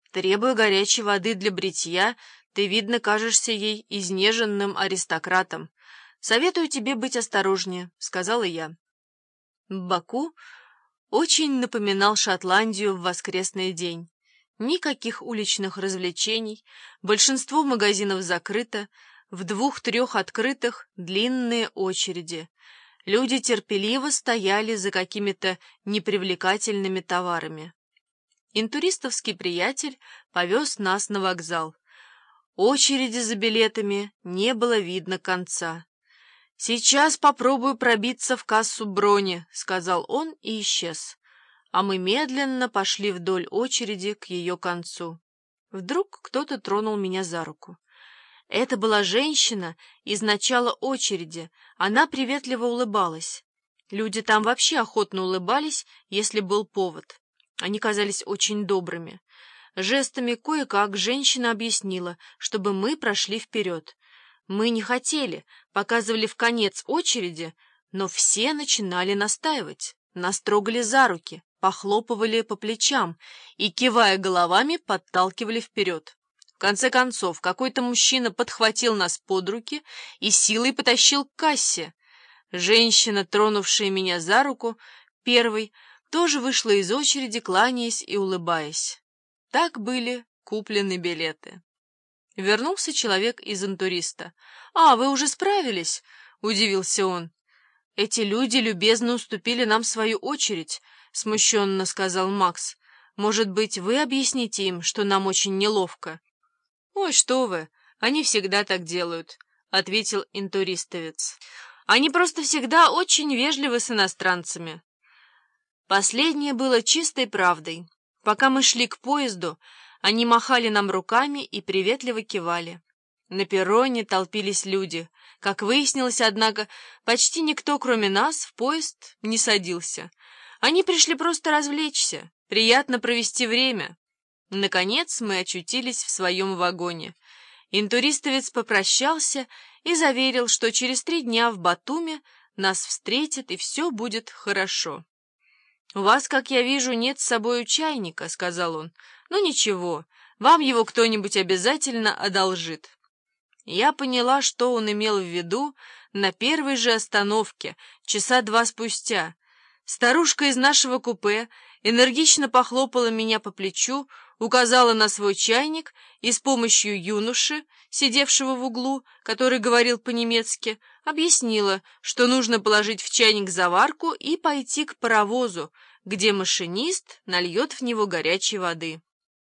Требуя горячей воды для бритья, ты, видно, кажешься ей изнеженным аристократом. Советую тебе быть осторожнее», — сказала я. Баку очень напоминал Шотландию в воскресный день. Никаких уличных развлечений, большинство магазинов закрыто, в 2-3 открытых длинные очереди. Люди терпеливо стояли за какими-то непривлекательными товарами. Интуристовский приятель повез нас на вокзал. Очереди за билетами не было видно конца. «Сейчас попробую пробиться в кассу брони», — сказал он и исчез. А мы медленно пошли вдоль очереди к ее концу. Вдруг кто-то тронул меня за руку. Это была женщина из начала очереди, она приветливо улыбалась. Люди там вообще охотно улыбались, если был повод. Они казались очень добрыми. Жестами кое-как женщина объяснила, чтобы мы прошли вперед. Мы не хотели, показывали в конец очереди, но все начинали настаивать. Нас трогали за руки, похлопывали по плечам и, кивая головами, подталкивали вперед. В конце концов, какой-то мужчина подхватил нас под руки и силой потащил к кассе. Женщина, тронувшая меня за руку, первой, тоже вышла из очереди, кланяясь и улыбаясь. Так были куплены билеты. Вернулся человек из интуриста. «А, вы уже справились?» — удивился он. «Эти люди любезно уступили нам свою очередь», — смущенно сказал Макс. «Может быть, вы объясните им, что нам очень неловко?» «Ой, что вы, они всегда так делают», — ответил интуристовец. «Они просто всегда очень вежливы с иностранцами». Последнее было чистой правдой. Пока мы шли к поезду, они махали нам руками и приветливо кивали. На перроне толпились люди. Как выяснилось, однако, почти никто, кроме нас, в поезд не садился. Они пришли просто развлечься, приятно провести время. Наконец мы очутились в своем вагоне. Интуристовец попрощался и заверил, что через 3 дня в Батуми нас встретят и все будет хорошо. «У вас, как я вижу, нет с собой чайника», — сказал он. «Ну ничего, вам его кто-нибудь обязательно одолжит». Я поняла, что он имел в виду на первой же остановке, часа 2 спустя. Старушка из нашего купе энергично похлопала меня по плечу, указала на свой чайник и с помощью юноши, сидевшего в углу, который говорил по-немецки, объяснила, что нужно положить в чайник заварку и пойти к паровозу, где машинист нальет в него горячей воды.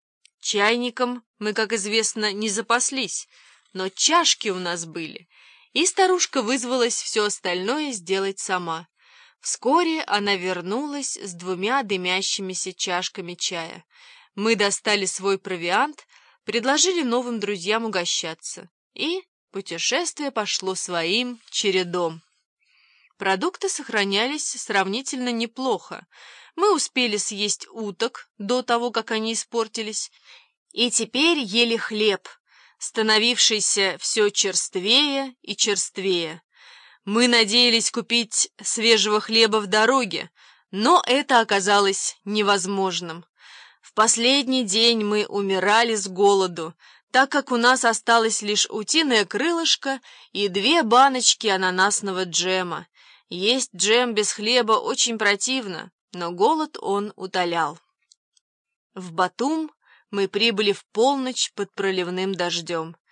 Чайником мы, как известно, не запаслись, но чашки у нас были, и старушка вызвалась все остальное сделать сама. Вскоре она вернулась с 2 дымящимися чашками чая. Мы достали свой провиант, предложили новым друзьям угощаться, и путешествие пошло своим чередом. Продукты сохранялись сравнительно неплохо. Мы успели съесть уток до того, как они испортились, и теперь ели хлеб, становившийся все черствее и черствее. Мы надеялись купить свежего хлеба в дороге, но это оказалось невозможным. В последний день мы умирали с голоду, так как у нас осталось лишь утиное крылышко и 2 баночки ананасного джема. Есть джем без хлеба очень противно, но голод он утолял. В Батум мы прибыли в полночь под проливным дождем.